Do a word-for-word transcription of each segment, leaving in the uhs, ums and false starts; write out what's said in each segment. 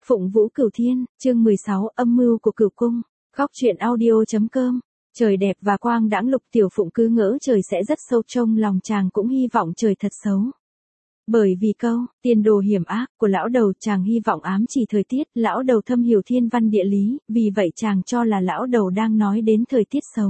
Phụng Vũ Cửu Thiên, chương mười sáu, âm mưu của Cửu Cung, góc truyện audio.com. Trời đẹp và quang đãng, Lục Tiểu Phụng cứ ngỡ trời sẽ rất sâu, trong lòng chàng cũng hy vọng trời thật xấu. Bởi vì câu, tiền đồ hiểm ác của lão đầu, chàng hy vọng ám chỉ thời tiết, lão đầu thâm hiểu thiên văn địa lý, vì vậy chàng cho là lão đầu đang nói đến thời tiết xấu.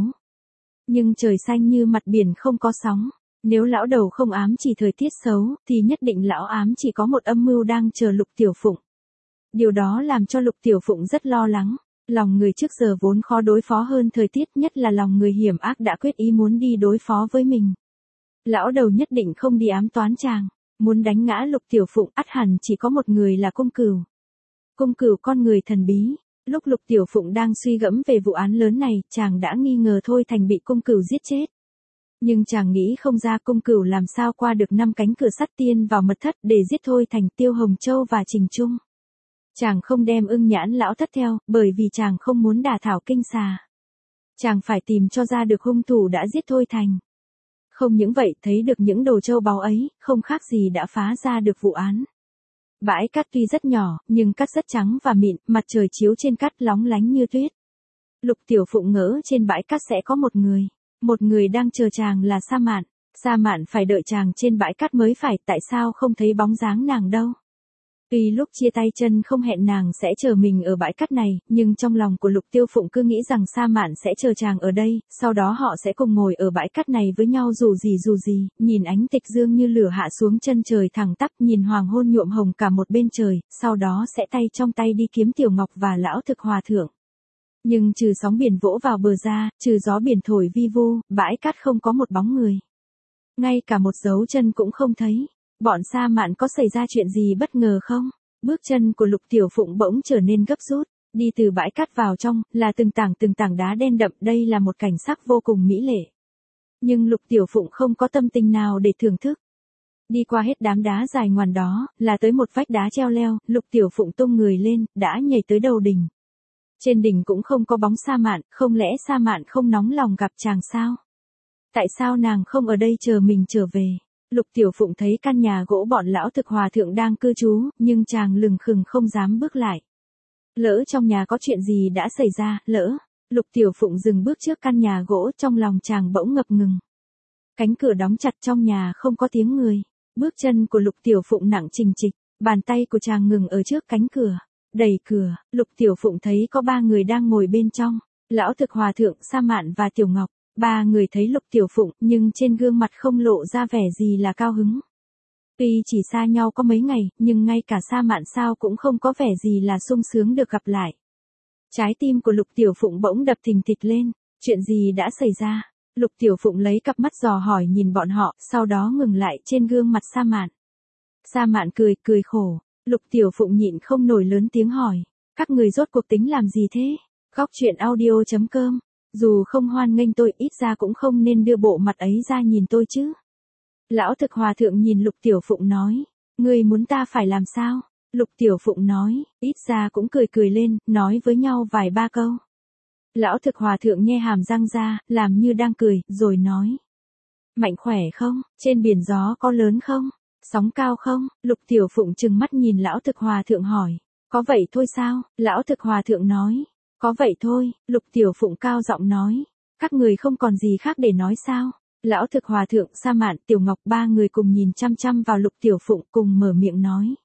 Nhưng trời xanh như mặt biển không có sóng, nếu lão đầu không ám chỉ thời tiết xấu, thì nhất định lão ám chỉ có một âm mưu đang chờ Lục Tiểu Phụng. Điều đó làm cho Lục Tiểu Phụng rất lo lắng, lòng người trước giờ vốn khó đối phó hơn thời tiết, nhất là lòng người hiểm ác đã quyết ý muốn đi đối phó với mình. Lão đầu nhất định không đi ám toán chàng, muốn đánh ngã Lục Tiểu Phụng ắt hẳn chỉ có một người là Cung Cửu. Cung Cửu con người thần bí, lúc Lục Tiểu Phụng đang suy gẫm về vụ án lớn này, chàng đã nghi ngờ Thôi Thành bị Cung Cửu giết chết. Nhưng chàng nghĩ không ra Cung Cửu làm sao qua được năm cánh cửa sắt tiên vào mật thất để giết Thôi Thành, Tiêu Hồng Châu và Trình Trung. Chàng không đem Ưng Nhãn lão thất theo, bởi vì chàng không muốn đả thảo kinh xà. Chàng phải tìm cho ra được hung thủ đã giết Thôi Thành. Không những vậy, thấy được những đồ châu báu ấy, không khác gì đã phá ra được vụ án. Bãi cát tuy rất nhỏ, nhưng cát rất trắng và mịn, mặt trời chiếu trên cát lóng lánh như tuyết. Lục Tiểu Phụng ngỡ trên bãi cát sẽ có một người. Một người đang chờ chàng là Sa Mạn. Sa Mạn phải đợi chàng trên bãi cát mới phải, tại sao không thấy bóng dáng nàng đâu. Tuy lúc chia tay chân không hẹn nàng sẽ chờ mình ở bãi cát này, nhưng trong lòng của Lục Tiểu Phụng cứ nghĩ rằng Sa Mạn sẽ chờ chàng ở đây, sau đó họ sẽ cùng ngồi ở bãi cát này với nhau dù gì dù gì, nhìn ánh tịch dương như lửa hạ xuống chân trời thẳng tắp, nhìn hoàng hôn nhuộm hồng cả một bên trời, sau đó sẽ tay trong tay đi kiếm Tiểu Ngọc và lão thực hòa thượng. Nhưng trừ sóng biển vỗ vào bờ ra, trừ gió biển thổi vi vu, bãi cát không có một bóng người. Ngay cả một dấu chân cũng không thấy. Bọn Sa Mạn có xảy ra chuyện gì bất ngờ không? Bước chân của Lục Tiểu Phụng bỗng trở nên gấp rút, đi từ bãi cát vào trong, là từng tảng từng tảng đá đen đậm, đây là một cảnh sắc vô cùng mỹ lệ. Nhưng Lục Tiểu Phụng không có tâm tình nào để thưởng thức. Đi qua hết đám đá dài ngoằn đó, là tới một vách đá treo leo, Lục Tiểu Phụng tung người lên, đã nhảy tới đầu đỉnh. Trên đỉnh cũng không có bóng Sa Mạn, không lẽ Sa Mạn không nóng lòng gặp chàng sao? Tại sao nàng không ở đây chờ mình trở về? Lục Tiểu Phụng thấy căn nhà gỗ bọn lão thực hòa thượng đang cư trú, nhưng chàng lừng khừng không dám bước lại. Lỡ trong nhà có chuyện gì đã xảy ra, lỡ. Lục Tiểu Phụng dừng bước trước căn nhà gỗ, trong lòng chàng bỗng ngập ngừng. Cánh cửa đóng chặt, trong nhà không có tiếng người. Bước chân của Lục Tiểu Phụng nặng trình trịch, bàn tay của chàng ngừng ở trước cánh cửa. Đẩy cửa, Lục Tiểu Phụng thấy có ba người đang ngồi bên trong. Lão thực hòa thượng, Sa Mạn và Tiểu Ngọc. Ba người thấy Lục Tiểu Phụng, nhưng trên gương mặt không lộ ra vẻ gì là cao hứng. Tuy chỉ xa nhau có mấy ngày, nhưng ngay cả Sa Mạn sao cũng không có vẻ gì là sung sướng được gặp lại. Trái tim của Lục Tiểu Phụng bỗng đập thình thịch lên, chuyện gì đã xảy ra? Lục Tiểu Phụng lấy cặp mắt dò hỏi nhìn bọn họ, sau đó ngừng lại trên gương mặt Sa Mạn. Sa Mạn cười, cười khổ. Lục Tiểu Phụng nhịn không nổi lớn tiếng hỏi, các người rốt cuộc tính làm gì thế? Góc truyện audio.com. Dù không hoan nghênh tôi, ít ra cũng không nên đưa bộ mặt ấy ra nhìn tôi chứ. Lão thực hòa thượng nhìn Lục Tiểu Phụng nói, ngươi muốn ta phải làm sao? Lục Tiểu Phụng nói, ít ra cũng cười cười lên, nói với nhau vài ba câu. Lão thực hòa thượng nhe hàm răng ra, làm như đang cười, rồi nói. Mạnh khỏe không? Trên biển gió có lớn không? Sóng cao không? Lục Tiểu Phụng trừng mắt nhìn lão thực hòa thượng hỏi, có vậy thôi sao? Lão thực hòa thượng nói. Có vậy thôi, Lục Tiểu Phụng cao giọng nói. Các người không còn gì khác để nói sao? Lão thực hòa thượng, Sa Mạn, Tiểu Ngọc ba người cùng nhìn chăm chăm vào Lục Tiểu Phụng cùng mở miệng nói.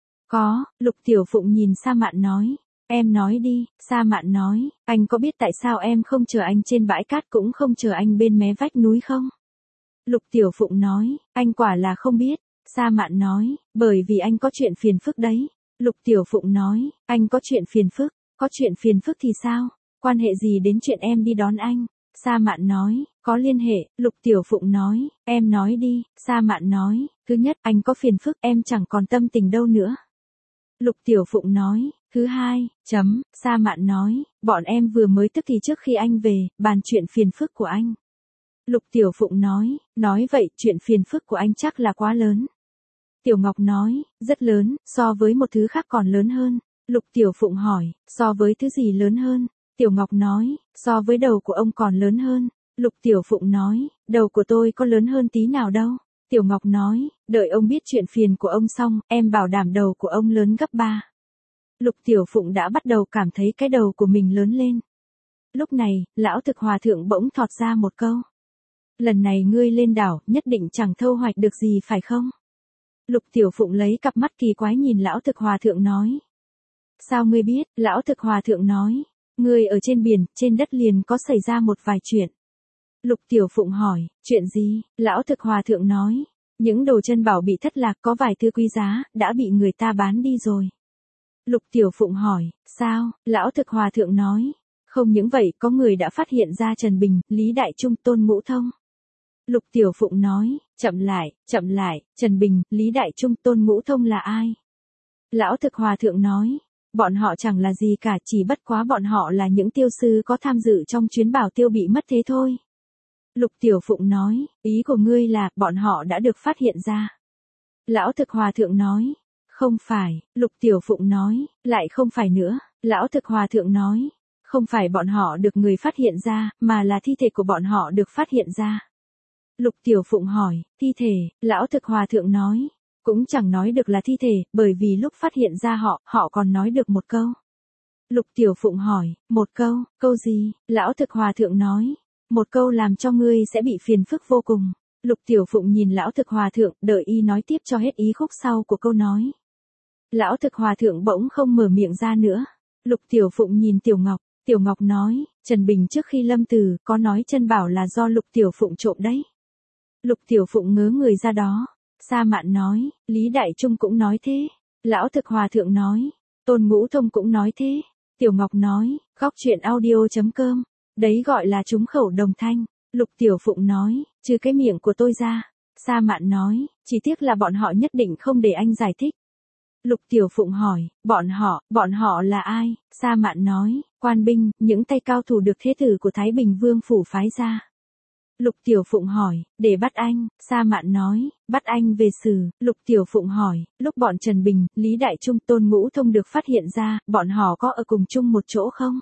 Có, Lục Tiểu Phụng nhìn Sa Mạn nói. Em nói đi, Sa Mạn nói. Anh có biết tại sao em không chờ anh trên bãi cát cũng không chờ anh bên mé vách núi không? Lục Tiểu Phụng nói. Anh quả là không biết. Sa Mạn nói. Bởi vì anh có chuyện phiền phức đấy. Lục Tiểu Phụng nói. Anh có chuyện phiền phức. Có chuyện phiền phức thì sao? Quan hệ gì đến chuyện em đi đón anh? Sa Mạn nói, có liên hệ. Lục Tiểu Phụng nói, em nói đi. Sa Mạn nói, thứ nhất, anh có phiền phức, em chẳng còn tâm tình đâu nữa. Lục Tiểu Phụng nói, thứ hai, chấm. Sa Mạn nói, bọn em vừa mới tức thì trước khi anh về, bàn chuyện phiền phức của anh. Lục Tiểu Phụng nói, nói vậy, chuyện phiền phức của anh chắc là quá lớn. Tiểu Ngọc nói, rất lớn, so với một thứ khác còn lớn hơn. Lục Tiểu Phụng hỏi, so với thứ gì lớn hơn? Tiểu Ngọc nói, so với đầu của ông còn lớn hơn. Lục Tiểu Phụng nói, đầu của tôi có lớn hơn tí nào đâu. Tiểu Ngọc nói, đợi ông biết chuyện phiền của ông xong, em bảo đảm đầu của ông lớn gấp ba. Lục Tiểu Phụng đã bắt đầu cảm thấy cái đầu của mình lớn lên. Lúc này, lão thực hòa thượng bỗng thọt ra một câu. Lần này ngươi lên đảo, nhất định chẳng thâu hoạch được gì phải không? Lục Tiểu Phụng lấy cặp mắt kỳ quái nhìn lão thực hòa thượng nói. Sao ngươi biết? Lão thực hòa thượng nói. Ngươi ở trên biển, trên đất liền có xảy ra một vài chuyện. Lục Tiểu Phụng hỏi, chuyện gì? Lão thực hòa thượng nói. Những đồ chân bảo bị thất lạc, có vài thứ quý giá, đã bị người ta bán đi rồi. Lục Tiểu Phụng hỏi, sao? Lão thực hòa thượng nói. Không những vậy, có người đã phát hiện ra Trần Bình, Lý Đại Trung, Tôn Ngũ Thông. Lục Tiểu Phụng nói, chậm lại, chậm lại, Trần Bình, Lý Đại Trung, Tôn Ngũ Thông là ai? Lão thực hòa thượng nói, bọn họ chẳng là gì cả, chỉ bất quá bọn họ là những tiêu sư có tham dự trong chuyến bảo tiêu bị mất thế thôi. Lục Tiểu Phụng nói, ý của ngươi là, bọn họ đã được phát hiện ra. Lão thực hòa thượng nói, không phải. Lục Tiểu Phụng nói, lại không phải nữa. Lão thực hòa thượng nói, không phải bọn họ được người phát hiện ra, mà là thi thể của bọn họ được phát hiện ra. Lục Tiểu Phụng hỏi, thi thể? Lão thực hòa thượng nói, cũng chẳng nói được là thi thể, bởi vì lúc phát hiện ra họ, họ còn nói được một câu. Lục Tiểu Phụng hỏi, một câu, câu gì? Lão thực hòa thượng nói, một câu làm cho ngươi sẽ bị phiền phức vô cùng. Lục Tiểu Phụng nhìn lão thực hòa thượng, đợi y nói tiếp cho hết ý khúc sau của câu nói. Lão thực hòa thượng bỗng không mở miệng ra nữa. Lục Tiểu Phụng nhìn Tiểu Ngọc, Tiểu Ngọc nói, Trần Bình trước khi lâm tử, có nói chân bảo là do Lục Tiểu Phụng trộm đấy. Lục Tiểu Phụng ngớ người ra đó. Sa Mạn nói, Lý Đại Trung cũng nói thế. Lão thực hòa thượng nói, Tôn Ngũ Thông cũng nói thế. Tiểu Ngọc nói, góc chuyện audio chấm com, đấy gọi là trúng khẩu đồng thanh. Lục Tiểu Phụng nói, trừ cái miệng của tôi ra. Sa Mạn nói, chỉ tiếc là bọn họ nhất định không để anh giải thích. Lục Tiểu Phụng hỏi, bọn họ, bọn họ là ai? Sa Mạn nói, quan binh, những tay cao thủ được thế tử của Thái Bình Vương phủ phái ra. Lục Tiểu Phụng hỏi, để bắt anh. Sa Mạn nói, bắt anh về xử. Lục Tiểu Phụng hỏi, lúc bọn Trần Bình, Lý Đại Trung, Tôn Ngũ Thông được phát hiện ra, bọn họ có ở cùng chung một chỗ không?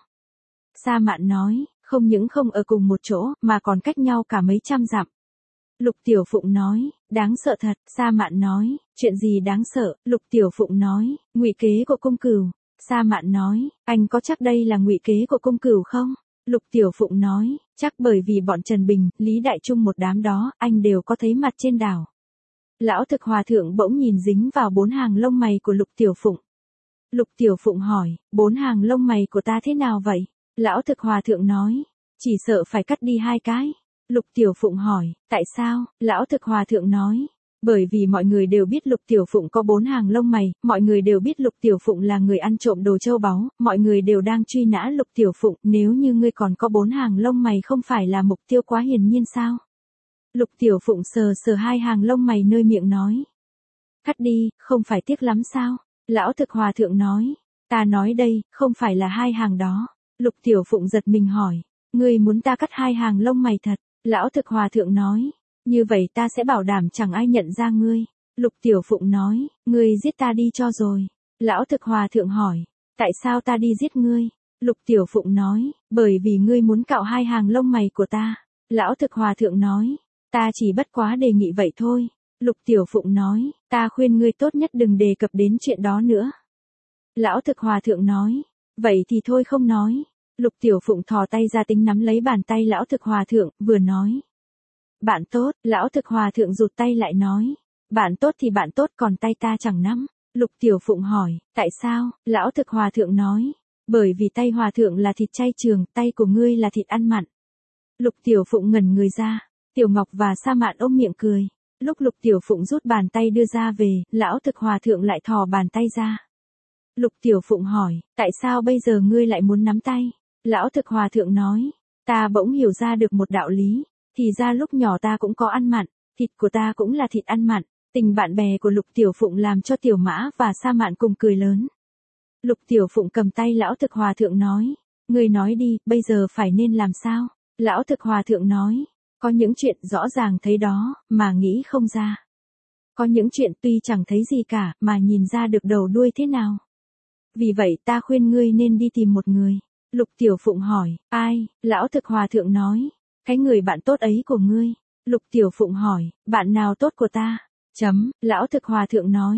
Sa Mạn nói, không những không ở cùng một chỗ, mà còn cách nhau cả mấy trăm dặm. Lục Tiểu Phụng nói, đáng sợ thật. Sa Mạn nói, chuyện gì đáng sợ? Lục Tiểu Phụng nói, ngụy kế của Cung Cửu. Sa Mạn nói, anh có chắc đây là ngụy kế của Cung Cửu không? Lục Tiểu Phụng nói, chắc bởi vì bọn Trần Bình, Lý Đại Trung một đám đó, anh đều có thấy mặt trên đảo. Lão thực hòa thượng bỗng nhìn dính vào bốn hàng lông mày của Lục Tiểu Phụng. Lục Tiểu Phụng hỏi, bốn hàng lông mày của ta thế nào vậy? Lão thực hòa thượng nói, chỉ sợ phải cắt đi hai cái. Lục Tiểu Phụng hỏi, tại sao? Lão thực hòa thượng nói, bởi vì mọi người đều biết Lục Tiểu Phụng có bốn hàng lông mày, mọi người đều biết Lục Tiểu Phụng là người ăn trộm đồ châu báu, mọi người đều đang truy nã Lục Tiểu Phụng, nếu như ngươi còn có bốn hàng lông mày không phải là mục tiêu quá hiển nhiên sao? Lục Tiểu Phụng sờ sờ hai hàng lông mày nơi miệng nói, cắt đi, không phải tiếc lắm sao? Lão thực hòa thượng nói, ta nói đây, không phải là hai hàng đó. Lục Tiểu Phụng giật mình hỏi, ngươi muốn ta cắt hai hàng lông mày thật? Lão thực hòa thượng nói, như vậy ta sẽ bảo đảm chẳng ai nhận ra ngươi. Lục Tiểu Phụng nói, ngươi giết ta đi cho rồi. Lão thực hòa thượng hỏi, tại sao ta đi giết ngươi? Lục Tiểu Phụng nói, bởi vì ngươi muốn cạo hai hàng lông mày của ta. Lão thực hòa thượng nói, ta chỉ bất quá đề nghị vậy thôi. Lục Tiểu Phụng nói, ta khuyên ngươi tốt nhất đừng đề cập đến chuyện đó nữa. Lão thực hòa thượng nói, vậy thì thôi không nói. Lục Tiểu Phụng thò tay ra tính nắm lấy bàn tay lão thực hòa thượng, vừa nói. Bạn tốt, lão thực hòa thượng rụt tay lại nói. Bạn tốt thì bạn tốt còn tay ta chẳng nắm. Lục Tiểu Phụng hỏi, tại sao? Lão thực hòa thượng nói, bởi vì tay hòa thượng là thịt chay trường, tay của ngươi là thịt ăn mặn. Lục Tiểu Phụng ngẩn người ra. Tiểu Ngọc và Sa Mạn ôm miệng cười. Lúc Lục Tiểu Phụng rút bàn tay đưa ra về, lão thực hòa thượng lại thò bàn tay ra. Lục Tiểu Phụng hỏi, tại sao bây giờ ngươi lại muốn nắm tay? Lão thực hòa thượng nói, ta bỗng hiểu ra được một đạo lý, thì ra lúc nhỏ ta cũng có ăn mặn, thịt của ta cũng là thịt ăn mặn. Tình bạn bè của Lục Tiểu Phụng làm cho Tiểu Mã và Sa Mạn cùng cười lớn. Lục Tiểu Phụng cầm tay lão thực hòa thượng nói, ngươi nói đi, bây giờ phải nên làm sao? Lão thực hòa thượng nói, có những chuyện rõ ràng thấy đó, mà nghĩ không ra. Có những chuyện tuy chẳng thấy gì cả, mà nhìn ra được đầu đuôi thế nào. Vì vậy ta khuyên ngươi nên đi tìm một người. Lục Tiểu Phụng hỏi, ai? Lão thực hòa thượng nói, cái người bạn tốt ấy của ngươi. Lục Tiểu Phụng hỏi, bạn nào tốt của ta? Chấm, lão thực hòa thượng nói,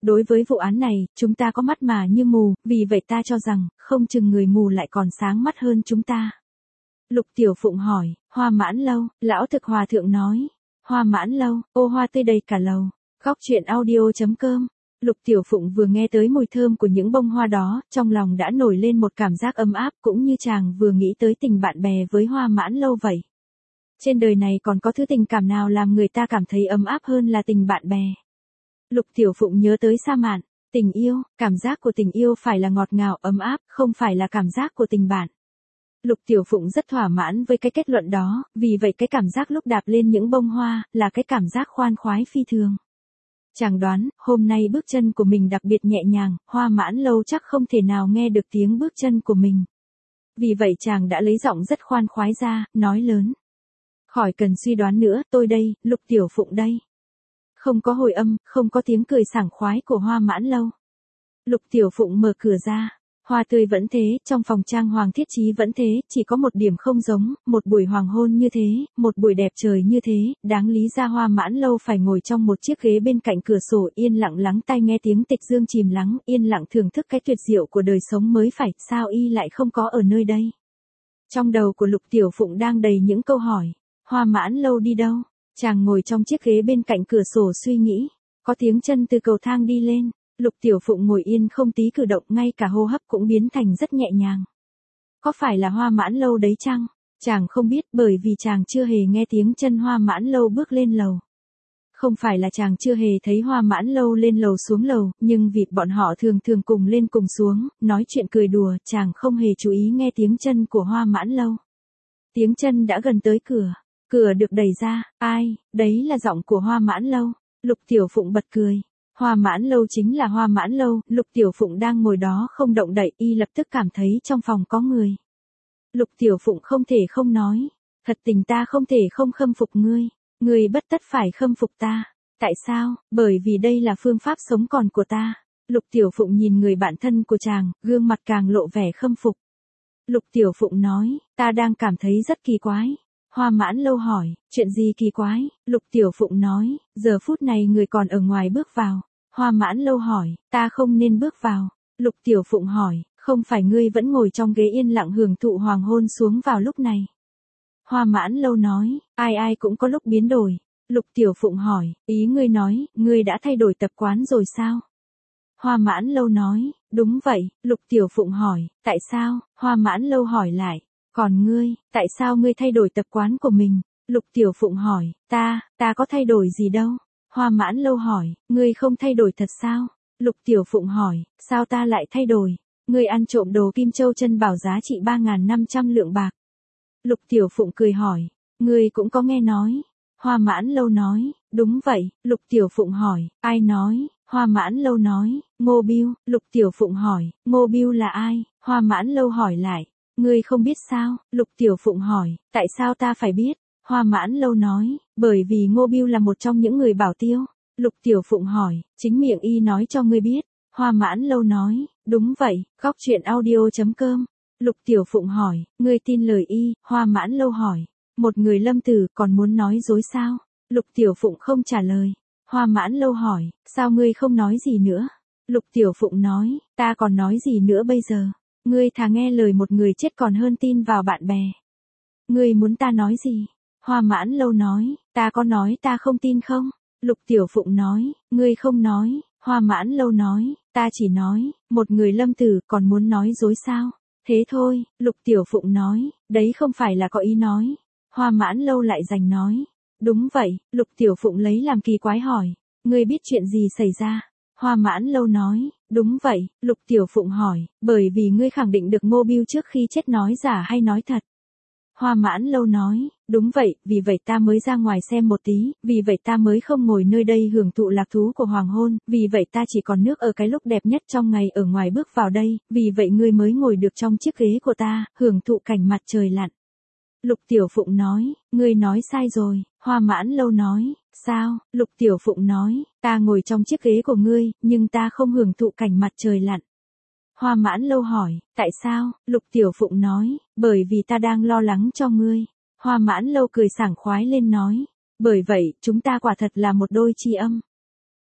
đối với vụ án này, chúng ta có mắt mà như mù, vì vậy ta cho rằng, không chừng người mù lại còn sáng mắt hơn chúng ta. Lục Tiểu Phụng hỏi, Hoa Mãn Lâu, lão thực hòa thượng nói. Hoa Mãn Lâu, ô hoa tươi đầy cả lầu. Góc truyện audio.com. Lục Tiểu Phụng vừa nghe tới mùi thơm của những bông hoa đó, trong lòng đã nổi lên một cảm giác ấm áp, cũng như chàng vừa nghĩ tới tình bạn bè với Hoa Mãn Lâu vậy. Trên đời này còn có thứ tình cảm nào làm người ta cảm thấy ấm áp hơn là tình bạn bè. Lục Tiểu Phụng nhớ tới Sa Mạn, tình yêu, cảm giác của tình yêu phải là ngọt ngào ấm áp, không phải là cảm giác của tình bạn. Lục Tiểu Phụng rất thỏa mãn với cái kết luận đó, vì vậy cái cảm giác lúc đạp lên những bông hoa, là cái cảm giác khoan khoái phi thường. Chàng đoán, hôm nay bước chân của mình đặc biệt nhẹ nhàng, Hoa Mãn Lâu chắc không thể nào nghe được tiếng bước chân của mình. Vì vậy chàng đã lấy giọng rất khoan khoái ra, nói lớn. Khỏi cần suy đoán nữa, tôi đây, Lục Tiểu Phụng đây. Không có hồi âm, không có tiếng cười sảng khoái của Hoa Mãn Lâu. Lục Tiểu Phụng mở cửa ra. Hoa tươi vẫn thế, trong phòng trang hoàng thiết trí vẫn thế, chỉ có một điểm không giống, một buổi hoàng hôn như thế, một buổi đẹp trời như thế, đáng lý ra Hoa Mãn Lâu phải ngồi trong một chiếc ghế bên cạnh cửa sổ yên lặng lắng tai nghe tiếng tịch dương chìm lắng, yên lặng thưởng thức cái tuyệt diệu của đời sống mới phải, sao y lại không có ở nơi đây. Trong đầu của Lục Tiểu Phụng đang đầy những câu hỏi, Hoa Mãn Lâu đi đâu? Chàng ngồi trong chiếc ghế bên cạnh cửa sổ suy nghĩ, có tiếng chân từ cầu thang đi lên. Lục Tiểu Phụng ngồi yên không tí cử động, ngay cả hô hấp cũng biến thành rất nhẹ nhàng. Có phải là Hoa Mãn Lâu đấy chăng? Chàng không biết, bởi vì chàng chưa hề nghe tiếng chân Hoa Mãn Lâu bước lên lầu. Không phải là chàng chưa hề thấy Hoa Mãn Lâu lên lầu xuống lầu, nhưng vì bọn họ thường thường cùng lên cùng xuống, nói chuyện cười đùa, chàng không hề chú ý nghe tiếng chân của Hoa Mãn Lâu. Tiếng chân đã gần tới cửa, cửa được đẩy ra, ai, đấy là giọng của Hoa Mãn Lâu. Lục Tiểu Phụng bật cười. Hoa Mãn Lâu chính là Hoa Mãn Lâu, Lục Tiểu Phụng đang ngồi đó không động đậy, y lập tức cảm thấy trong phòng có người. Lục Tiểu Phụng không thể không nói, thật tình ta không thể không khâm phục ngươi, ngươi bất tất phải khâm phục ta. Tại sao? Bởi vì đây là phương pháp sống còn của ta. Lục Tiểu Phụng nhìn người bạn thân của chàng, gương mặt càng lộ vẻ khâm phục. Lục Tiểu Phụng nói, ta đang cảm thấy rất kỳ quái. Hoa Mãn Lâu hỏi, chuyện gì kỳ quái? Lục Tiểu Phụng nói, giờ phút này người còn ở ngoài bước vào. Hoa Mãn Lâu hỏi, ta không nên bước vào. Lục Tiểu Phụng hỏi, không phải ngươi vẫn ngồi trong ghế yên lặng hưởng thụ hoàng hôn xuống vào lúc này. Hoa Mãn Lâu nói, ai ai cũng có lúc biến đổi. Lục Tiểu Phụng hỏi, ý ngươi nói, ngươi đã thay đổi tập quán rồi sao? Hoa Mãn Lâu nói, đúng vậy. Lục Tiểu Phụng hỏi, tại sao? Hoa Mãn Lâu hỏi lại, còn ngươi, tại sao ngươi thay đổi tập quán của mình? Lục Tiểu Phụng hỏi, ta, ta có thay đổi gì đâu? Hoa Mãn Lâu hỏi, ngươi không thay đổi thật sao? Lục Tiểu Phụng hỏi, sao ta lại thay đổi? Ngươi ăn trộm đồ Kim Châu Chân Bảo giá trị ba nghìn năm trăm lượng bạc. Lục Tiểu Phụng cười hỏi, ngươi cũng có nghe nói? Hoa Mãn Lâu nói, đúng vậy. Lục Tiểu Phụng hỏi, ai nói? Hoa Mãn Lâu nói, Ngô Biêu. Lục Tiểu Phụng hỏi, Ngô Biêu là ai? Hoa Mãn Lâu hỏi lại, ngươi không biết sao? Lục Tiểu Phụng hỏi, tại sao ta phải biết? Hoa Mãn Lâu nói, bởi vì Ngô Biêu là một trong những người bảo tiêu. Lục Tiểu Phụng hỏi, chính miệng y nói cho ngươi biết. Hoa Mãn Lâu nói, đúng vậy. Góc truyện audio.com. Lục Tiểu Phụng hỏi, ngươi tin lời y? Hoa Mãn Lâu hỏi, một người lâm tử còn muốn nói dối sao? Lục Tiểu Phụng không trả lời. Hoa Mãn Lâu hỏi, sao ngươi không nói gì nữa? Lục Tiểu Phụng nói, ta còn nói gì nữa bây giờ? Ngươi thà nghe lời một người chết còn hơn tin vào bạn bè. Ngươi muốn ta nói gì? Hoa Mãn Lâu nói, ta có nói ta không tin không? Lục Tiểu Phụng nói, ngươi không nói. Hoa Mãn Lâu nói, ta chỉ nói, một người lâm tử còn muốn nói dối sao? Thế thôi. Lục Tiểu Phụng nói, đấy không phải là có ý nói. Hoa Mãn Lâu lại giành nói, đúng vậy. Lục Tiểu Phụng lấy làm kỳ quái hỏi, ngươi biết chuyện gì xảy ra? Hoa Mãn Lâu nói, đúng vậy. Lục Tiểu Phụng hỏi, bởi vì ngươi khẳng định được Ngô Biêu trước khi chết nói giả hay nói thật? Hoa Mãn Lâu nói, đúng vậy, vì vậy ta mới ra ngoài xem một tí, vì vậy ta mới không ngồi nơi đây hưởng thụ lạc thú của hoàng hôn, vì vậy ta chỉ còn nước ở cái lúc đẹp nhất trong ngày ở ngoài bước vào đây, vì vậy ngươi mới ngồi được trong chiếc ghế của ta, hưởng thụ cảnh mặt trời lặn. Lục Tiểu Phụng nói, ngươi nói sai rồi. Hoa Mãn Lâu nói, sao? Lục Tiểu Phụng nói, ta ngồi trong chiếc ghế của ngươi, nhưng ta không hưởng thụ cảnh mặt trời lặn. Hoa Mãn Lâu hỏi, tại sao? Lục Tiểu Phụng nói, bởi vì ta đang lo lắng cho ngươi. Hoa Mãn Lâu cười sảng khoái lên nói, bởi vậy, chúng ta quả thật là một đôi tri âm.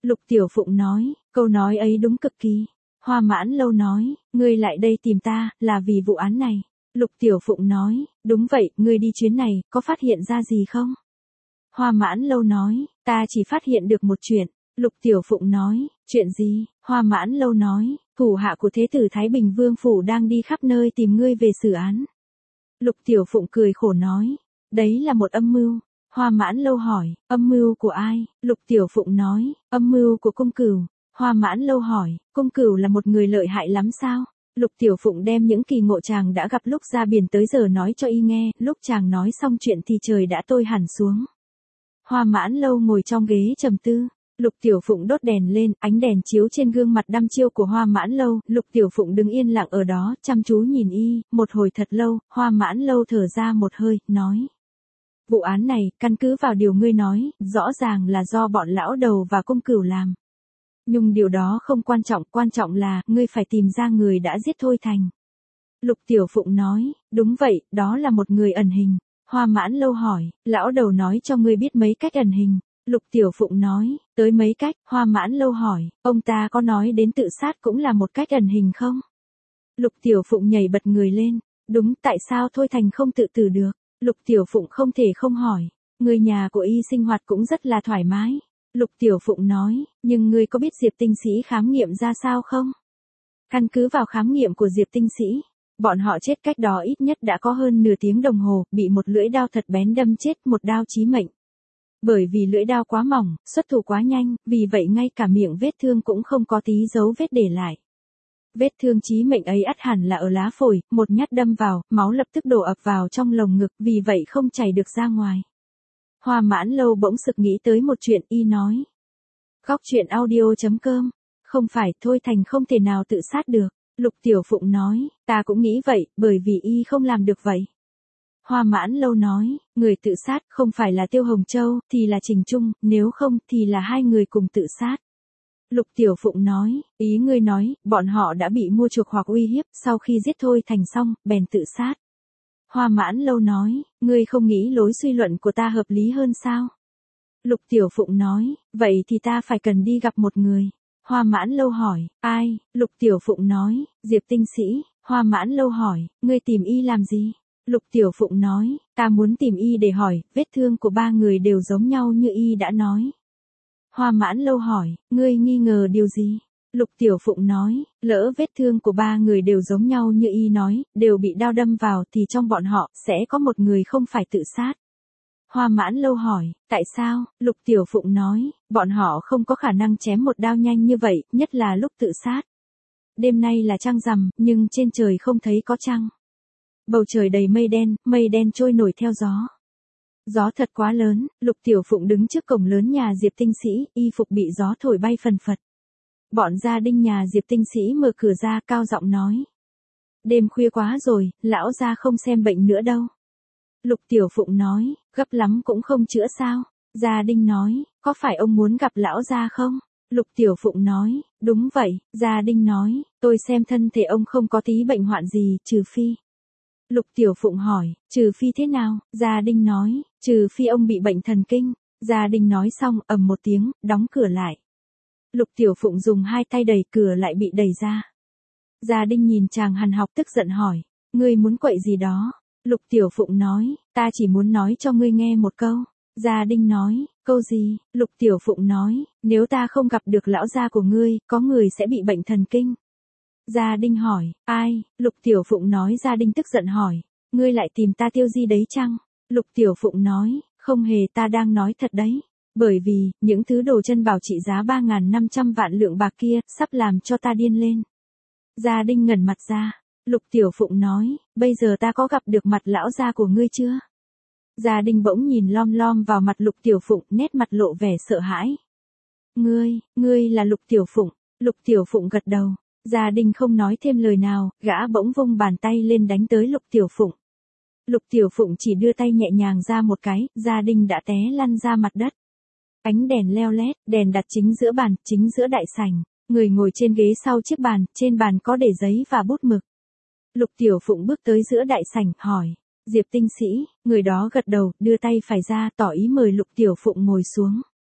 Lục Tiểu Phụng nói, câu nói ấy đúng cực kỳ. Hoa Mãn Lâu nói, ngươi lại đây tìm ta, là vì vụ án này. Lục Tiểu Phụng nói, đúng vậy, ngươi đi chuyến này, có phát hiện ra gì không? Hoa Mãn Lâu nói, ta chỉ phát hiện được một chuyện. Lục Tiểu Phụng nói, chuyện gì? Hoa Mãn Lâu nói, thủ hạ của Thế tử Thái Bình Vương Phủ đang đi khắp nơi tìm ngươi về xử án. Lục Tiểu Phụng cười khổ nói, đấy là một âm mưu. Hoa Mãn Lâu hỏi, âm mưu của ai? Lục Tiểu Phụng nói, âm mưu của Cung Cửu. Hoa Mãn Lâu hỏi, Cung Cửu là một người lợi hại lắm sao? Lục Tiểu Phụng đem những kỳ ngộ chàng đã gặp lúc ra biển tới giờ nói cho y nghe, lúc chàng nói xong chuyện thì trời đã tối hẳn xuống. Hoa Mãn Lâu ngồi trong ghế trầm tư. Lục Tiểu Phụng đốt đèn lên, ánh đèn chiếu trên gương mặt đăm chiêu của Hoa Mãn Lâu, Lục Tiểu Phụng đứng yên lặng ở đó, chăm chú nhìn y, một hồi thật lâu, Hoa Mãn Lâu thở ra một hơi, nói. Vụ án này, căn cứ vào điều ngươi nói, rõ ràng là do bọn lão đầu và Cung Cửu làm. Nhưng điều đó không quan trọng, quan trọng là, ngươi phải tìm ra người đã giết Thôi Thành. Lục Tiểu Phụng nói, đúng vậy, đó là một người ẩn hình. Hoa Mãn Lâu hỏi, lão đầu nói cho ngươi biết mấy cách ẩn hình. Lục Tiểu Phụng nói, tới mấy cách. Hoa Mãn Lâu hỏi, ông ta có nói đến tự sát cũng là một cách ẩn hình không? Lục Tiểu Phụng nhảy bật người lên, đúng, tại sao Thôi Thành không tự tử được? Lục Tiểu Phụng không thể không hỏi, người nhà của y sinh hoạt cũng rất là thoải mái. Lục Tiểu Phụng nói, nhưng ngươi có biết Diệp Tinh Sĩ khám nghiệm ra sao không? Căn cứ vào khám nghiệm của Diệp Tinh Sĩ, bọn họ chết cách đó ít nhất đã có hơn nửa tiếng đồng hồ, bị một lưỡi đao thật bén đâm chết, một đao chí mệnh. Bởi vì lưỡi đao quá mỏng, xuất thủ quá nhanh, vì vậy ngay cả miệng vết thương cũng không có tí dấu vết để lại. Vết thương chí mệnh ấy ắt hẳn là ở lá phổi, một nhát đâm vào, máu lập tức đổ ập vào trong lồng ngực, vì vậy không chảy được ra ngoài. Hoa Mãn Lâu bỗng sực nghĩ tới một chuyện, y nói. Góc truyện audio chấm com, không phải, Thôi Thành không thể nào tự sát được. Lục Tiểu Phụng nói, ta cũng nghĩ vậy, bởi vì y không làm được vậy. Hoa Mãn Lâu nói, người tự sát không phải là Tiêu Hồng Châu, thì là Trình Trung, nếu không thì là hai người cùng tự sát. Lục Tiểu Phụng nói, ý ngươi nói, bọn họ đã bị mua chuộc hoặc uy hiếp, sau khi giết Thôi Thành xong, bèn tự sát. Hoa Mãn Lâu nói, ngươi không nghĩ lối suy luận của ta hợp lý hơn sao? Lục Tiểu Phụng nói, vậy thì ta phải cần đi gặp một người. Hoa Mãn Lâu hỏi, ai? Lục Tiểu Phụng nói, Diệp Tinh Sĩ. Hoa Mãn Lâu hỏi, ngươi tìm y làm gì? Lục Tiểu Phụng nói, ta muốn tìm y để hỏi, vết thương của ba người đều giống nhau như y đã nói. Hoa Mãn Lâu hỏi, ngươi nghi ngờ điều gì? Lục Tiểu Phụng nói, lỡ vết thương của ba người đều giống nhau như y nói, đều bị đao đâm vào thì trong bọn họ, sẽ có một người không phải tự sát. Hoa Mãn Lâu hỏi, tại sao? Lục Tiểu Phụng nói, bọn họ không có khả năng chém một đao nhanh như vậy, nhất là lúc tự sát. Đêm nay là trăng rằm, nhưng trên trời không thấy có trăng. Bầu trời đầy mây đen, mây đen trôi nổi theo gió. Gió thật quá lớn, Lục Tiểu Phụng đứng trước cổng lớn nhà Diệp Tinh Sĩ, y phục bị gió thổi bay phần phật. Bọn gia đình nhà Diệp Tinh Sĩ mở cửa ra, cao giọng nói. Đêm khuya quá rồi, lão gia không xem bệnh nữa đâu. Lục Tiểu Phụng nói, gấp lắm cũng không chữa sao? Gia đình nói, có phải ông muốn gặp lão gia không? Lục Tiểu Phụng nói, đúng vậy. Gia đình nói, tôi xem thân thể ông không có tí bệnh hoạn gì, trừ phi. Lục Tiểu Phụng hỏi, trừ phi thế nào? Gia đình nói, trừ phi ông bị bệnh thần kinh. Gia đình nói xong, ầm một tiếng, đóng cửa lại. Lục Tiểu Phụng dùng hai tay đẩy cửa lại bị đẩy ra. Gia đình nhìn chàng hằn học tức giận hỏi, ngươi muốn quậy gì đó? Lục Tiểu Phụng nói, ta chỉ muốn nói cho ngươi nghe một câu. Gia đình nói, câu gì? Lục Tiểu Phụng nói, nếu ta không gặp được lão gia của ngươi, có người sẽ bị bệnh thần kinh. Gia đình hỏi, ai? Lục Tiểu Phụng nói. Gia đình tức giận hỏi, ngươi lại tìm ta tiêu gì đấy chăng? Lục Tiểu Phụng nói, không hề, ta đang nói thật đấy. Bởi vì, những thứ đồ chân bảo trị giá ba nghìn năm trăm vạn lượng bạc kia, sắp làm cho ta điên lên. Gia đình ngẩn mặt ra. Lục Tiểu Phụng nói, bây giờ ta có gặp được mặt lão gia của ngươi chưa? Gia đình bỗng nhìn lom lom vào mặt Lục Tiểu Phụng, nét mặt lộ vẻ sợ hãi. Ngươi, ngươi là Lục Tiểu Phụng. Lục Tiểu Phụng gật đầu. Gia đình không nói thêm lời nào, gã bỗng vung bàn tay lên đánh tới Lục Tiểu Phụng. Lục Tiểu Phụng chỉ đưa tay nhẹ nhàng ra một cái, Gia đình đã té lăn ra mặt đất. Ánh đèn leo lét, đèn đặt chính giữa bàn, chính giữa đại sảnh. Người ngồi trên ghế sau chiếc bàn, trên bàn có để giấy và bút mực. Lục Tiểu Phụng bước tới giữa đại sảnh, hỏi, Diệp Tinh Sĩ, người đó gật đầu, đưa tay phải ra, tỏ ý mời Lục Tiểu Phụng ngồi xuống.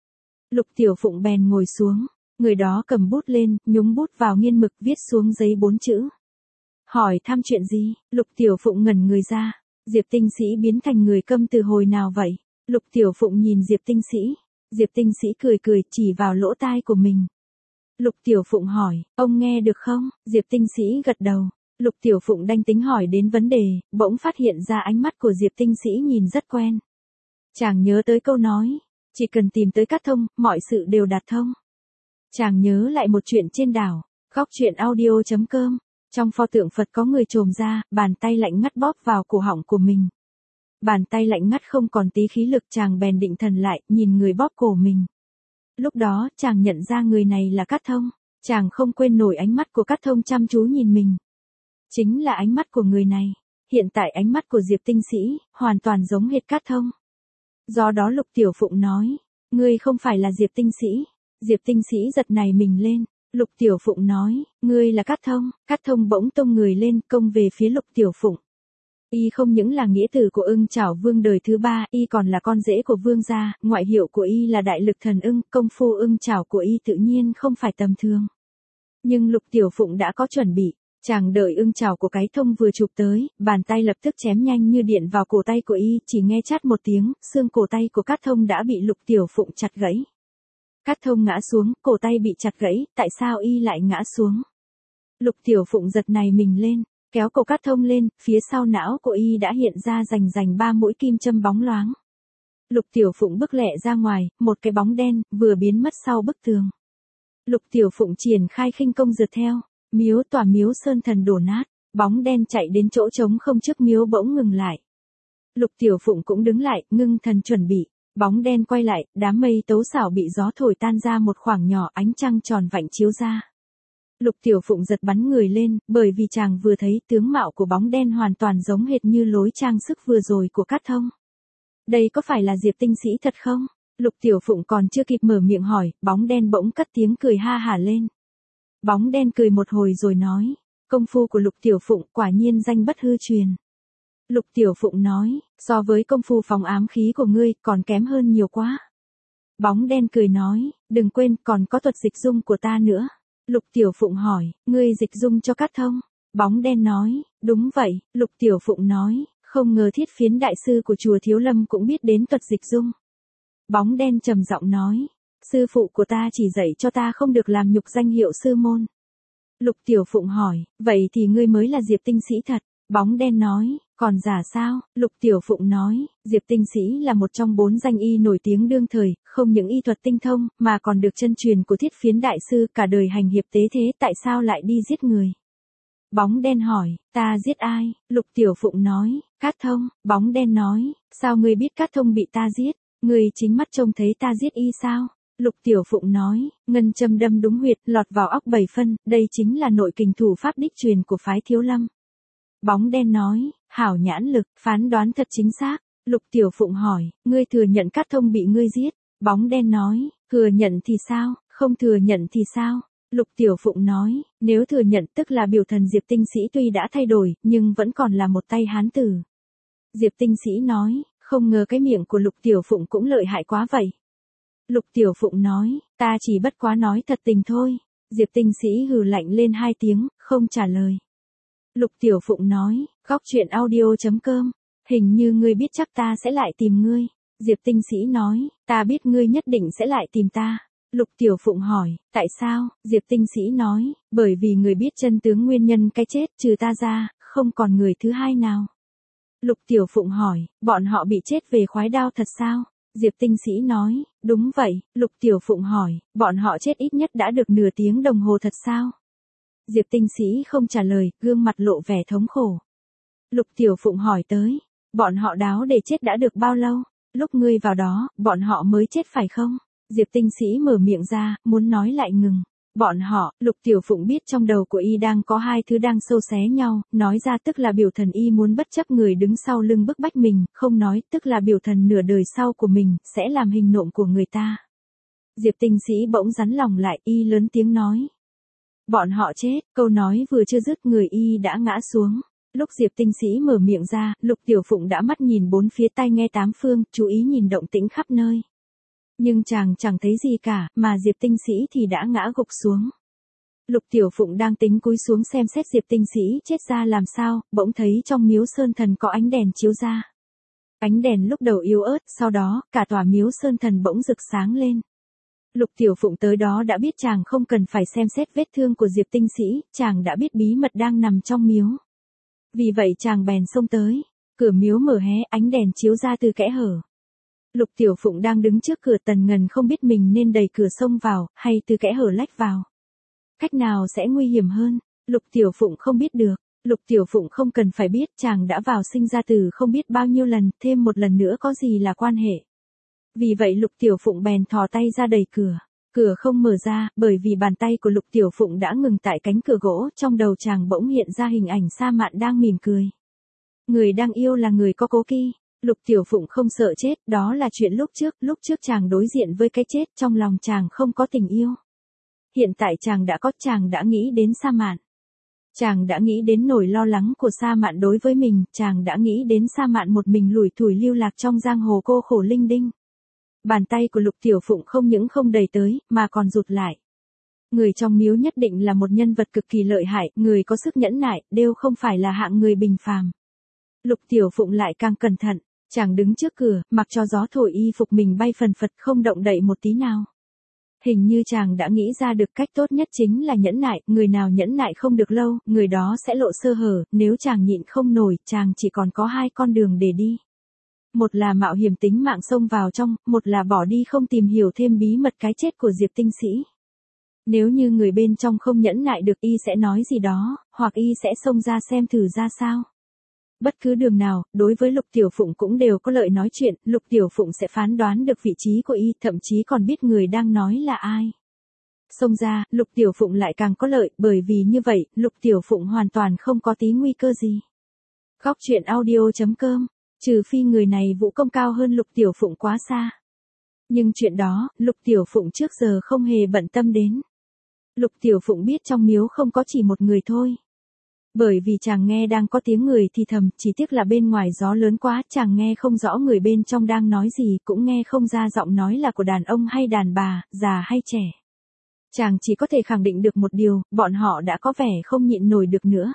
Lục Tiểu Phụng bèn ngồi xuống, người đó cầm bút lên, nhúng bút vào nghiên mực viết xuống giấy bốn chữ. Hỏi thăm chuyện gì? Lục Tiểu Phụng ngẩn người ra, Diệp Tinh Sĩ biến thành người câm từ hồi nào vậy? Lục Tiểu Phụng nhìn Diệp Tinh Sĩ, Diệp Tinh Sĩ cười cười chỉ vào lỗ tai của mình. Lục Tiểu Phụng hỏi, ông nghe được không? Diệp Tinh Sĩ gật đầu. Lục Tiểu Phụng đanh tính hỏi đến vấn đề, bỗng phát hiện ra ánh mắt của Diệp Tinh Sĩ nhìn rất quen. Chàng nhớ tới câu nói, chỉ cần tìm tới Cát Thông, mọi sự đều đạt thông. Chàng nhớ lại một chuyện trên đảo, góc truyện audio chấm com. Trong pho tượng Phật có người chồm ra, bàn tay lạnh ngắt bóp vào cổ họng của mình. Bàn tay lạnh ngắt không còn tí khí lực, chàng bèn định thần lại, nhìn người bóp cổ mình. Lúc đó, chàng nhận ra người này là Cát Thông. Chàng không quên nổi ánh mắt của Cát Thông chăm chú nhìn mình. Chính là ánh mắt của người này. Hiện tại ánh mắt của Diệp Tinh Sĩ, hoàn toàn giống hệt Cát Thông. Do đó Lục Tiểu Phụng nói, ngươi không phải là Diệp Tinh Sĩ. Diệp Tinh Sĩ giật nảy mình lên. Lục Tiểu Phụng nói, ngươi là Cát Thông. Cát Thông bỗng tung người lên, công về phía Lục Tiểu Phụng. Y không những là nghĩa tử của Ưng Chảo Vương đời thứ ba, y còn là con rể của Vương gia, ngoại hiệu của y là Đại Lực Thần Ưng, công phu ưng chảo của y tự nhiên không phải tầm thường. Nhưng Lục Tiểu Phụng đã có chuẩn bị, chàng đợi ưng chảo của cái Thông vừa chụp tới, bàn tay lập tức chém nhanh như điện vào cổ tay của y, chỉ nghe chát một tiếng, xương cổ tay của Cát Thông đã bị Lục Tiểu Phụng chặt gãy. Cát Thông ngã xuống, cổ tay bị chặt gãy, tại sao y lại ngã xuống? Lục Tiểu Phụng giật nảy mình lên, kéo cổ Cát Thông lên, phía sau não của y đã hiện ra rành rành ba mũi kim châm bóng loáng. Lục Tiểu Phụng bước lẹ ra ngoài, một cái bóng đen, vừa biến mất sau bức tường. Lục Tiểu Phụng triển khai khinh công rượt theo, miếu tòa miếu sơn thần đổ nát, bóng đen chạy đến chỗ trống không trước miếu bỗng ngừng lại. Lục Tiểu Phụng cũng đứng lại, ngưng thần chuẩn bị, bóng đen quay lại, đám mây tấu xảo bị gió thổi tan ra một khoảng nhỏ, ánh trăng tròn vạnh chiếu ra. Lục Tiểu Phụng giật bắn người lên, bởi vì chàng vừa thấy tướng mạo của bóng đen hoàn toàn giống hệt như lối trang sức vừa rồi của Cát Thông. Đây có phải là Diệp Tinh Sĩ thật không? Lục Tiểu Phụng còn chưa kịp mở miệng hỏi, bóng đen bỗng cất tiếng cười ha hả lên. Bóng đen cười một hồi rồi nói, công phu của Lục Tiểu Phụng quả nhiên danh bất hư truyền. Lục Tiểu Phụng nói, so với công phu phóng ám khí của ngươi còn kém hơn nhiều quá. Bóng đen cười nói, đừng quên còn có thuật dịch dung của ta nữa. Lục Tiểu Phụng hỏi, ngươi dịch dung cho Cát Thông? Bóng đen nói, đúng vậy. Lục Tiểu Phụng nói, không ngờ Thiết Phiến đại sư của chùa Thiếu Lâm cũng biết đến thuật dịch dung. Bóng đen trầm giọng nói, sư phụ của ta chỉ dạy cho ta không được làm nhục danh hiệu sư môn. Lục Tiểu Phụng hỏi, vậy thì ngươi mới là Diệp Tinh Sĩ thật. Bóng đen nói, còn giả sao? Lục Tiểu Phụng nói, Diệp Tinh Sĩ là một trong bốn danh y nổi tiếng đương thời, không những y thuật tinh thông, mà còn được chân truyền của Thiết Phiến đại sư, cả đời hành hiệp tế thế, tại sao lại đi giết người? Bóng đen hỏi, ta giết ai? Lục Tiểu Phụng nói, Cát Thông. Bóng đen nói, sao ngươi biết Cát Thông bị ta giết? Ngươi chính mắt trông thấy ta giết y sao? Lục Tiểu Phụng nói, ngân châm đâm đúng huyệt, lọt vào óc bảy phân, đây chính là nội kình thủ pháp đích truyền của phái Thiếu Lâm. Bóng đen nói, hảo nhãn lực, phán đoán thật chính xác. Lục Tiểu Phụng hỏi, ngươi thừa nhận Cát Thông bị ngươi giết? Bóng đen nói, thừa nhận thì sao, không thừa nhận thì sao? Lục Tiểu Phụng nói, nếu thừa nhận tức là biểu thần Diệp Tinh Sĩ tuy đã thay đổi, nhưng vẫn còn là một tay hán tử. Diệp Tinh Sĩ nói, không ngờ cái miệng của Lục Tiểu Phụng cũng lợi hại quá vậy. Lục Tiểu Phụng nói, ta chỉ bất quá nói thật tình thôi. Diệp Tinh Sĩ hừ lạnh lên hai tiếng, không trả lời. Lục Tiểu Phụng nói, góc truyện audio chấm com, hình như ngươi biết chắc ta sẽ lại tìm ngươi. Diệp Tinh Sĩ nói, ta biết ngươi nhất định sẽ lại tìm ta. Lục Tiểu Phụng hỏi, tại sao? Diệp Tinh Sĩ nói, bởi vì người biết chân tướng nguyên nhân cái chết, trừ ta ra, không còn người thứ hai nào. Lục Tiểu Phụng hỏi, bọn họ bị chết về khoái đao thật sao? Diệp Tinh Sĩ nói, đúng vậy. Lục Tiểu Phụng hỏi, bọn họ chết ít nhất đã được nửa tiếng đồng hồ thật sao? Diệp Tinh Sĩ không trả lời, gương mặt lộ vẻ thống khổ. Lục Tiểu Phụng hỏi tới, bọn họ đáo để chết đã được bao lâu? Lúc ngươi vào đó, bọn họ mới chết phải không? Diệp Tinh Sĩ mở miệng ra, muốn nói lại ngừng. Bọn họ, Lục Tiểu Phụng biết trong đầu của y đang có hai thứ đang xâu xé nhau, nói ra tức là biểu thần y muốn bất chấp người đứng sau lưng bức bách mình, không nói tức là biểu thần nửa đời sau của mình, sẽ làm hình nộm của người ta. Diệp Tinh Sĩ bỗng rắn lòng lại, y lớn tiếng nói. Bọn họ chết, câu nói vừa chưa dứt người y đã ngã xuống. Lúc Diệp Tinh Sĩ mở miệng ra, Lục Tiểu Phụng đã mắt nhìn bốn phía tai nghe tám phương, chú ý nhìn động tĩnh khắp nơi. Nhưng chàng chẳng thấy gì cả, mà Diệp Tinh Sĩ thì đã ngã gục xuống. Lục Tiểu Phụng đang tính cúi xuống xem xét Diệp Tinh Sĩ chết ra làm sao, bỗng thấy trong miếu sơn thần có ánh đèn chiếu ra. Ánh đèn lúc đầu yếu ớt, sau đó, cả tòa miếu sơn thần bỗng rực sáng lên. Lục Tiểu Phụng tới đó đã biết chàng không cần phải xem xét vết thương của Diệp Tinh Sĩ, chàng đã biết bí mật đang nằm trong miếu. Vì vậy chàng bèn xông tới, cửa miếu mở hé, ánh đèn chiếu ra từ kẽ hở. Lục Tiểu Phụng đang đứng trước cửa, Tần Ngần không biết mình nên đẩy cửa xông vào, hay từ kẽ hở lách vào. Cách nào sẽ nguy hiểm hơn, Lục Tiểu Phụng không biết được. Lục Tiểu Phụng không cần phải biết, chàng đã vào sinh ra tử không biết bao nhiêu lần, thêm một lần nữa có gì là quan hệ. Vì vậy Lục Tiểu Phụng bèn thò tay ra đẩy cửa. Cửa không mở ra, bởi vì bàn tay của Lục Tiểu Phụng đã ngừng tại cánh cửa gỗ, trong đầu chàng bỗng hiện ra hình ảnh Sa Mạn đang mỉm cười. Người đang yêu là người có cố kỵ. Lục Tiểu Phụng không sợ chết, đó là chuyện lúc trước, lúc trước chàng đối diện với cái chết, trong lòng chàng không có tình yêu. Hiện tại chàng đã có, chàng đã nghĩ đến Sa Mạn. Chàng đã nghĩ đến nỗi lo lắng của Sa Mạn đối với mình, chàng đã nghĩ đến Sa Mạn một mình lủi thủi lưu lạc trong giang hồ cô khổ linh đinh. Bàn tay của Lục Tiểu Phụng không những không đẩy tới, mà còn rụt lại. Người trong miếu nhất định là một nhân vật cực kỳ lợi hại, người có sức nhẫn nại, đều không phải là hạng người bình phàm. Lục Tiểu Phụng lại càng cẩn thận, chàng đứng trước cửa, mặc cho gió thổi y phục mình bay phần phật không động đậy một tí nào. Hình như chàng đã nghĩ ra được cách tốt nhất chính là nhẫn nại, người nào nhẫn nại không được lâu, người đó sẽ lộ sơ hở, nếu chàng nhịn không nổi, chàng chỉ còn có hai con đường để đi. Một là mạo hiểm tính mạng xông vào trong, một là bỏ đi không tìm hiểu thêm bí mật cái chết của Diệp Tinh Sĩ. Nếu như người bên trong không nhẫn nại được, y sẽ nói gì đó, hoặc y sẽ xông ra xem thử ra sao. Bất cứ đường nào, đối với Lục Tiểu Phụng cũng đều có lợi nói chuyện, Lục Tiểu Phụng sẽ phán đoán được vị trí của y, thậm chí còn biết người đang nói là ai. Xông ra, Lục Tiểu Phụng lại càng có lợi, bởi vì như vậy, Lục Tiểu Phụng hoàn toàn không có tí nguy cơ gì. Góc truyện audio chấm com, trừ phi người này vũ công cao hơn Lục Tiểu Phụng quá xa. Nhưng chuyện đó, Lục Tiểu Phụng trước giờ không hề bận tâm đến. Lục Tiểu Phụng biết trong miếu không có chỉ một người thôi. Bởi vì chàng nghe đang có tiếng người thì thầm, chỉ tiếc là bên ngoài gió lớn quá, chàng nghe không rõ người bên trong đang nói gì, cũng nghe không ra giọng nói là của đàn ông hay đàn bà, già hay trẻ. Chàng chỉ có thể khẳng định được một điều, bọn họ đã có vẻ không nhịn nổi được nữa.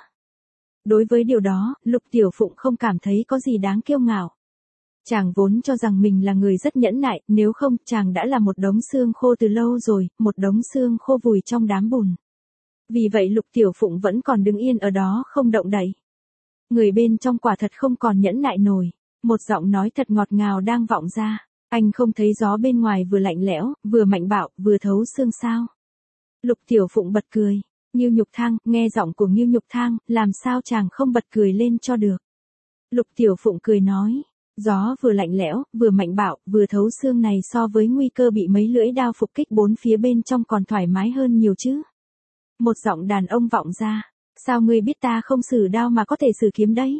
Đối với điều đó, Lục Tiểu Phụng không cảm thấy có gì đáng kiêu ngạo. Chàng vốn cho rằng mình là người rất nhẫn nại, nếu không, chàng đã là một đống xương khô từ lâu rồi, một đống xương khô vùi trong đám bùn. Vì vậy Lục Tiểu Phụng vẫn còn đứng yên ở đó không động đậy. Người bên trong quả thật không còn nhẫn nại nổi. Một giọng nói thật ngọt ngào đang vọng ra. Anh không thấy gió bên ngoài vừa lạnh lẽo, vừa mạnh bạo, vừa thấu xương sao? Lục Tiểu Phụng bật cười. Ngưu Nhục Thang, nghe giọng của Ngưu Nhục Thang, làm sao chàng không bật cười lên cho được. Lục Tiểu Phụng cười nói. Gió vừa lạnh lẽo, vừa mạnh bạo, vừa thấu xương này so với nguy cơ bị mấy lưỡi đao phục kích bốn phía bên trong còn thoải mái hơn nhiều chứ. Một giọng đàn ông vọng ra. Sao ngươi biết ta không sử đao mà có thể sử kiếm đấy?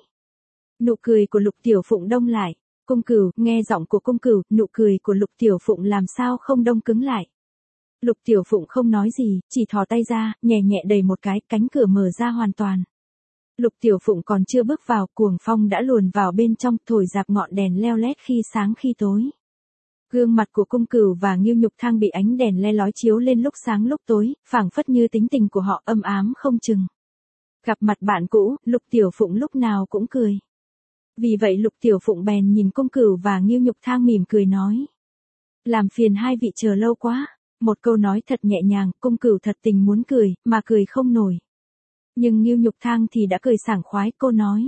Nụ cười của Lục Tiểu Phụng đông lại. Cung Cửu, nghe giọng của Cung Cửu, nụ cười của Lục Tiểu Phụng làm sao không đông cứng lại. Lục Tiểu Phụng không nói gì, chỉ thò tay ra, nhẹ nhẹ đẩy một cái, cánh cửa mở ra hoàn toàn. Lục Tiểu Phụng còn chưa bước vào, cuồng phong đã luồn vào bên trong, thổi rạp ngọn đèn leo lét khi sáng khi tối. Gương mặt của Cung Cửu và Ngưu Nhục Thang bị ánh đèn le lói chiếu lên lúc sáng lúc tối, phảng phất như tính tình của họ âm ám không chừng. Gặp mặt bạn cũ, Lục Tiểu Phụng lúc nào cũng cười. Vì vậy Lục Tiểu Phụng bèn nhìn Cung Cửu và Ngưu Nhục Thang mỉm cười nói. Làm phiền hai vị chờ lâu quá. Một câu nói thật nhẹ nhàng, Cung Cửu thật tình muốn cười, mà cười không nổi. Nhưng Ngưu Nhục Thang thì đã cười sảng khoái, cô nói.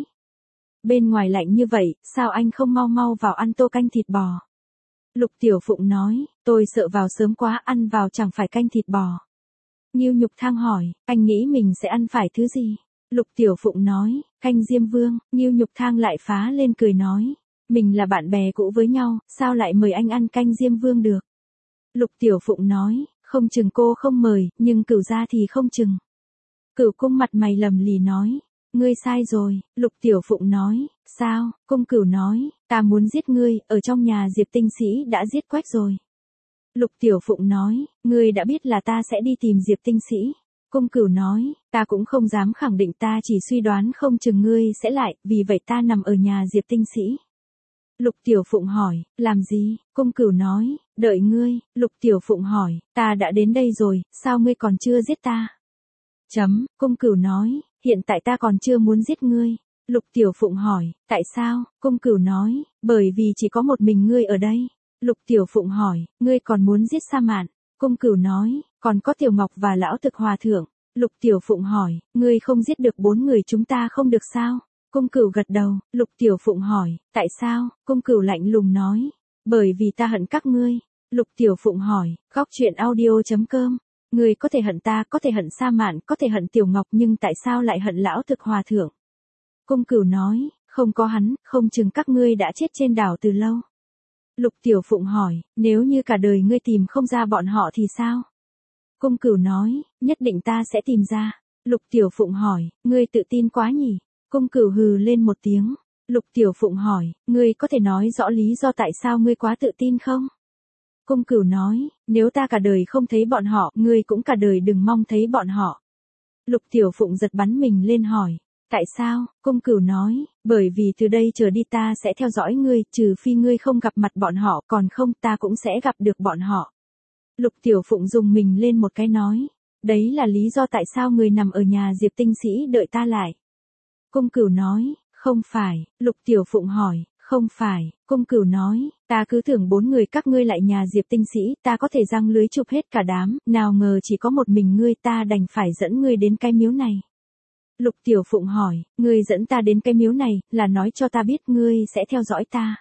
Bên ngoài lạnh như vậy, sao anh không mau mau vào ăn tô canh thịt bò? Lục Tiểu Phụng nói, tôi sợ vào sớm quá, ăn vào chẳng phải canh thịt bò. Ngưu Nhục Thang hỏi, anh nghĩ mình sẽ ăn phải thứ gì? Lục Tiểu Phụng nói, canh Diêm Vương. Ngưu Nhục Thang lại phá lên cười nói, mình là bạn bè cũ với nhau, sao lại mời anh ăn canh Diêm Vương được? Lục Tiểu Phụng nói, không chừng cô không mời, nhưng Cửu gia thì không chừng. Cửu Cung mặt mày lầm lì nói, ngươi sai rồi. Lục Tiểu Phụng nói, sao? Cung Cửu nói, ta muốn giết ngươi, ở trong nhà Diệp Tinh Sĩ đã giết quách rồi. Lục Tiểu Phụng nói, ngươi đã biết là ta sẽ đi tìm Diệp Tinh Sĩ. Cung Cửu nói, ta cũng không dám khẳng định, ta chỉ suy đoán không chừng ngươi sẽ lại, vì vậy ta nằm ở nhà Diệp Tinh Sĩ. Lục Tiểu Phụng hỏi, làm gì? Cung Cửu nói, đợi ngươi. Lục Tiểu Phụng hỏi, ta đã đến đây rồi, sao ngươi còn chưa giết ta? Chấm, Cung Cửu nói, hiện tại ta còn chưa muốn giết ngươi. Lục Tiểu Phụng hỏi, tại sao? Cung Cửu nói, bởi vì chỉ có một mình ngươi ở đây. Lục Tiểu Phụng hỏi, ngươi còn muốn giết Sa Mạn? Cung Cửu nói, còn có Tiểu Ngọc và Lão Thực Hòa Thượng. Lục Tiểu Phụng hỏi, ngươi không giết được bốn người chúng ta không được sao? Cung Cửu gật đầu. Lục Tiểu Phụng hỏi, tại sao? Cung Cửu lạnh lùng nói, bởi vì ta hận các ngươi. Lục Tiểu Phụng hỏi, góc truyện audio.com, ngươi có thể hận ta, có thể hận Sa Mạn, có thể hận Tiểu Ngọc nhưng tại sao lại hận Lão Thực Hòa Thượng? Cung Cửu nói, không có hắn, không chừng các ngươi đã chết trên đảo từ lâu. Lục Tiểu Phụng hỏi, nếu như cả đời ngươi tìm không ra bọn họ thì sao? Cung Cửu nói, nhất định ta sẽ tìm ra. Lục Tiểu Phụng hỏi, ngươi tự tin quá nhỉ? Cung Cửu hừ lên một tiếng. Lục Tiểu Phụng hỏi, ngươi có thể nói rõ lý do tại sao ngươi quá tự tin không? Cung Cửu nói, nếu ta cả đời không thấy bọn họ, ngươi cũng cả đời đừng mong thấy bọn họ. Lục Tiểu Phụng giật bắn mình lên hỏi, tại sao? Cung Cửu nói, bởi vì từ đây trở đi ta sẽ theo dõi ngươi, trừ phi ngươi không gặp mặt bọn họ, còn không ta cũng sẽ gặp được bọn họ. Lục Tiểu Phụng dùng mình lên một cái nói, đấy là lý do tại sao người nằm ở nhà Diệp Tinh Sĩ đợi ta lại. Cung Cửu nói, không phải. Lục Tiểu Phụng hỏi, không phải. Cung Cửu nói, ta cứ tưởng bốn người các ngươi lại nhà Diệp Tinh Sĩ, ta có thể giăng lưới chụp hết cả đám, nào ngờ chỉ có một mình ngươi, ta đành phải dẫn ngươi đến cái miếu này. Lục Tiểu Phụng hỏi, ngươi dẫn ta đến cái miếu này, là nói cho ta biết ngươi sẽ theo dõi ta.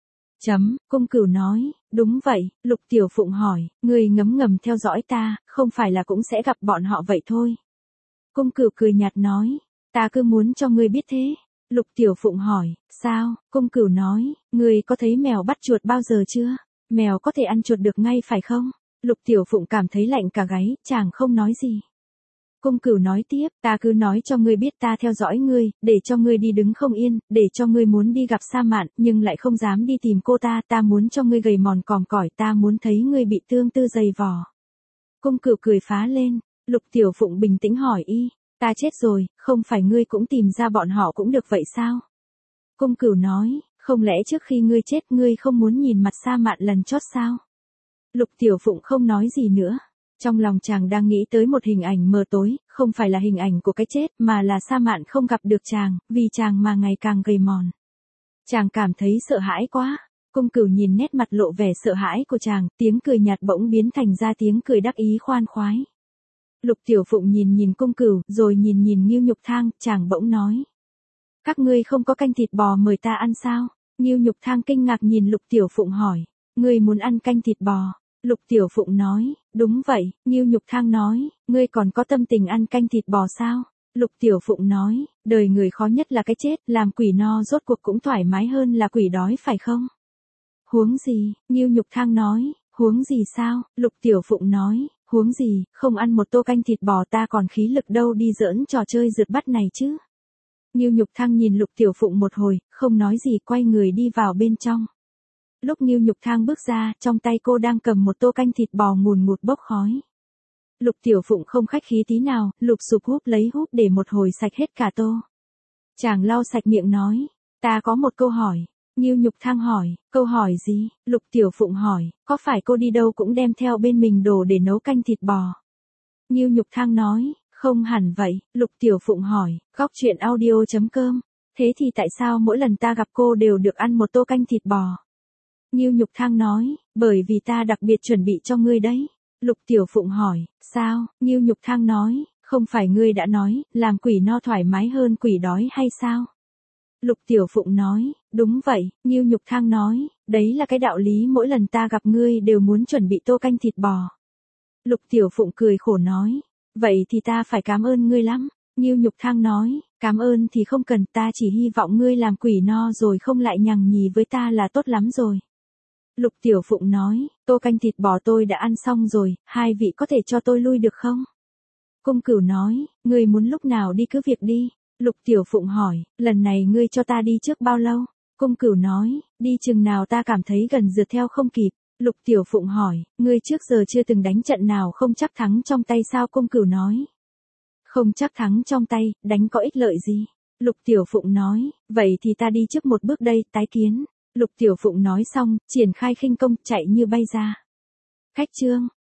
Chấm, Cung Cửu nói, đúng vậy. Lục Tiểu Phụng hỏi, ngươi ngấm ngầm theo dõi ta, không phải là cũng sẽ gặp bọn họ vậy thôi. Cung Cửu cười nhạt nói, ta cứ muốn cho ngươi biết thế. Lục Tiểu Phụng hỏi, sao? Cung Cửu nói, ngươi có thấy mèo bắt chuột bao giờ chưa? Mèo có thể ăn chuột được ngay phải không? Lục Tiểu Phụng cảm thấy lạnh cả gáy, chàng không nói gì. Cung Cửu nói tiếp, ta cứ nói cho ngươi biết ta theo dõi ngươi, để cho ngươi đi đứng không yên, để cho ngươi muốn đi gặp Sa Mạn, nhưng lại không dám đi tìm cô ta, ta muốn cho ngươi gầy mòn còm cỏi, ta muốn thấy ngươi bị tương tư dày vò. Cung Cửu cười phá lên. Lục Tiểu Phụng bình tĩnh hỏi y, ta chết rồi, không phải ngươi cũng tìm ra bọn họ cũng được vậy sao? Cung Cửu nói, không lẽ trước khi ngươi chết ngươi không muốn nhìn mặt Sa Mạn lần chót sao? Lục Tiểu Phụng không nói gì nữa. Trong lòng chàng đang nghĩ tới một hình ảnh mờ tối, không phải là hình ảnh của cái chết, mà là Sa Mạn không gặp được chàng, vì chàng mà ngày càng gầy mòn. Chàng cảm thấy sợ hãi quá. Cung Cửu nhìn nét mặt lộ vẻ sợ hãi của chàng, tiếng cười nhạt bỗng biến thành ra tiếng cười đắc ý khoan khoái. Lục Tiểu Phụng nhìn nhìn Cung Cửu, rồi nhìn nhìn Ngưu Nhục Thang, chàng bỗng nói. Các ngươi không có canh thịt bò mời ta ăn sao? Ngưu Nhục Thang kinh ngạc nhìn Lục Tiểu Phụng hỏi, ngươi muốn ăn canh thịt bò? Lục Tiểu Phụng nói, đúng vậy. Ngưu Nhục Thang nói, ngươi còn có tâm tình ăn canh thịt bò sao? Lục Tiểu Phụng nói, đời người khó nhất là cái chết, làm quỷ no rốt cuộc cũng thoải mái hơn là quỷ đói phải không? Huống gì? Ngưu Nhục Thang nói, huống gì sao? Lục Tiểu Phụng nói, huống gì, không ăn một tô canh thịt bò ta còn khí lực đâu đi giỡn trò chơi rượt bắt này chứ. Ngưu Nhục Thang nhìn Lục Tiểu Phụng một hồi, không nói gì quay người đi vào bên trong. Lúc Ngưu Nhục Thang bước ra, trong tay cô đang cầm một tô canh thịt bò ngùn ngụt bốc khói. Lục Tiểu Phụng không khách khí tí nào, lục sụp húp lấy húp để một hồi sạch hết cả tô. Chàng lau sạch miệng nói, ta có một câu hỏi. Ngưu Nhục Thang hỏi, câu hỏi gì? Lục Tiểu Phụng hỏi, có phải cô đi đâu cũng đem theo bên mình đồ để nấu canh thịt bò? Ngưu Nhục Thang nói, không hẳn vậy. Lục Tiểu Phụng hỏi, góc truyện audio.com, thế thì tại sao mỗi lần ta gặp cô đều được ăn một tô canh thịt bò? Ngưu Nhục Thang nói, bởi vì ta đặc biệt chuẩn bị cho ngươi đấy. Lục Tiểu Phụng hỏi, sao? Ngưu Nhục Thang nói, không phải ngươi đã nói, làm quỷ no thoải mái hơn quỷ đói hay sao? Lục Tiểu Phụng nói, đúng vậy. Ngưu Nhục Thang nói, đấy là cái đạo lý mỗi lần ta gặp ngươi đều muốn chuẩn bị tô canh thịt bò. Lục Tiểu Phụng cười khổ nói, vậy thì ta phải cảm ơn ngươi lắm. Ngưu Nhục Thang nói, cảm ơn thì không cần, ta chỉ hy vọng ngươi làm quỷ no rồi không lại nhằng nhì với ta là tốt lắm rồi. Lục Tiểu Phụng nói, tô canh thịt bò tôi đã ăn xong rồi, hai vị có thể cho tôi lui được không? Cung Cửu nói, ngươi muốn lúc nào đi cứ việc đi. Lục Tiểu Phụng hỏi, lần này ngươi cho ta đi trước bao lâu? Cung Cửu nói, đi chừng nào ta cảm thấy gần rượt theo không kịp. Lục Tiểu Phụng hỏi, ngươi trước giờ chưa từng đánh trận nào không chắc thắng trong tay sao? Cung Cửu nói, không chắc thắng trong tay, đánh có ích lợi gì? Lục Tiểu Phụng nói, vậy thì ta đi trước một bước đây, tái kiến. Lục Tiểu Phụng nói xong, triển khai khinh công chạy như bay ra. Khách trương,